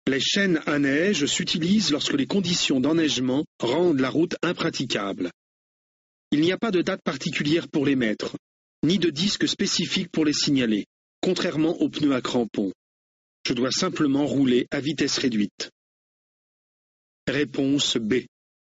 Les chaînes à neige s'utilisent lorsque les conditions d'enneigement rendent la route impraticable. Il n'y a pas de date particulière pour les mettre, ni de disque spécifique pour les signaler, contrairement aux pneus à crampons. Je dois simplement rouler à vitesse réduite. Réponse B.